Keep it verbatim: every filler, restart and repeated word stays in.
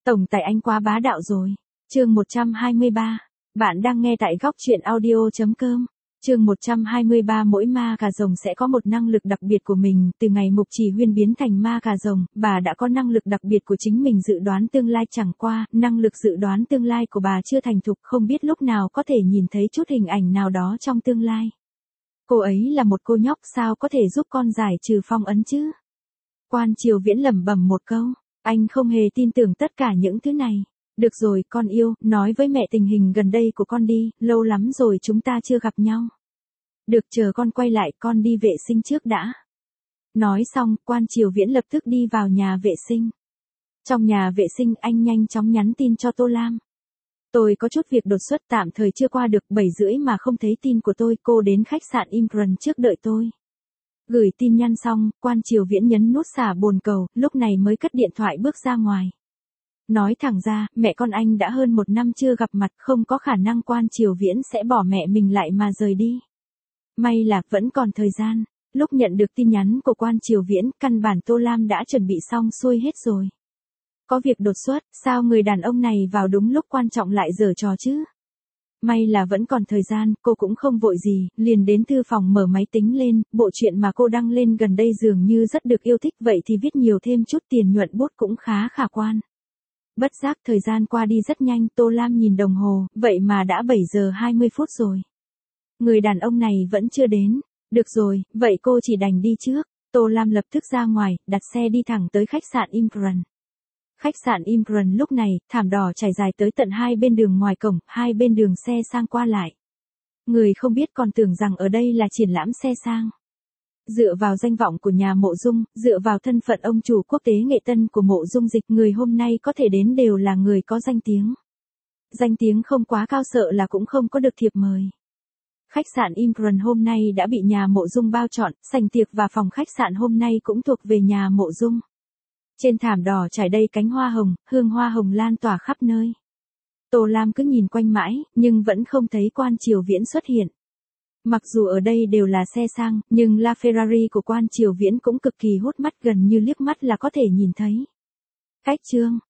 Tổng tài anh quá bá đạo rồi. Chương một trăm hai mươi ba. Bạn đang nghe tại góc truyện audio chấm com. Chương một trăm hai mươi ba. Mỗi ma cà rồng sẽ có một năng lực đặc biệt của mình, từ ngày Mục Chỉ Huyên biến thành ma cà rồng, bà đã có năng lực đặc biệt của chính mình dự đoán tương lai, chẳng qua, năng lực dự đoán tương lai của bà chưa thành thục, không biết lúc nào có thể nhìn thấy chút hình ảnh nào đó trong tương lai. Cô ấy là một cô nhóc, sao có thể giúp con giải trừ phong ấn chứ? Quan Triều Viễn lẩm bẩm một câu, anh không hề tin tưởng tất cả những thứ này. Được rồi, con yêu, nói với mẹ tình hình gần đây của con đi, lâu lắm rồi chúng ta chưa gặp nhau. Được, chờ con quay lại, con đi vệ sinh trước đã. Nói xong, Quan Triều Viễn lập tức đi vào nhà vệ sinh. Trong nhà vệ sinh, anh nhanh chóng nhắn tin cho Tô Lam. Tôi có chút việc đột xuất, tạm thời chưa qua được bảy rưỡi mà không thấy tin của tôi, cô đến khách sạn Imran trước đợi tôi. Gửi tin nhắn xong, Quan Triều Viễn nhấn nút xả bồn cầu, lúc này mới cất điện thoại bước ra ngoài. Nói thẳng ra, mẹ con anh đã hơn một năm chưa gặp mặt, không có khả năng Quan Triều Viễn sẽ bỏ mẹ mình lại mà rời đi. May là vẫn còn thời gian. Lúc nhận được tin nhắn của Quan Triều Viễn, căn bản Tô Lam đã chuẩn bị xong xuôi hết rồi. Có việc đột xuất, sao người đàn ông này vào đúng lúc quan trọng lại giở trò chứ? May là vẫn còn thời gian, cô cũng không vội gì, liền đến thư phòng mở máy tính lên, bộ truyện mà cô đăng lên gần đây dường như rất được yêu thích, vậy thì viết nhiều thêm chút tiền nhuận bút cũng khá khả quan. Bất giác thời gian qua đi rất nhanh, Tô Lam nhìn đồng hồ, vậy mà đã bảy giờ hai mươi phút rồi. Người đàn ông này vẫn chưa đến. Được rồi, vậy cô chỉ đành đi trước. Tô Lam lập tức ra ngoài, đặt xe đi thẳng tới khách sạn Imran. Khách sạn Imran lúc này, thảm đỏ trải dài tới tận hai bên đường ngoài cổng, hai bên đường xe sang qua lại. Người không biết còn tưởng rằng ở đây là triển lãm xe sang. Dựa vào danh vọng của nhà Mộ Dung, dựa vào thân phận ông chủ quốc tế nghệ tân của Mộ Dung Dịch, người hôm nay có thể đến đều là người có danh tiếng. Danh tiếng không quá cao sợ là cũng không có được thiệp mời. Khách sạn Imran hôm nay đã bị nhà Mộ Dung bao trọn, sảnh tiệc và phòng khách sạn hôm nay cũng thuộc về nhà Mộ Dung. Trên thảm đỏ trải đầy cánh hoa hồng, hương hoa hồng lan tỏa khắp nơi. Tô Lam cứ nhìn quanh mãi, nhưng vẫn không thấy Quan Triều Viễn xuất hiện. Mặc dù ở đây đều là xe sang, nhưng La Ferrari của Quan Triều Viễn cũng cực kỳ hút mắt, gần như liếc mắt là có thể nhìn thấy. Cách chương,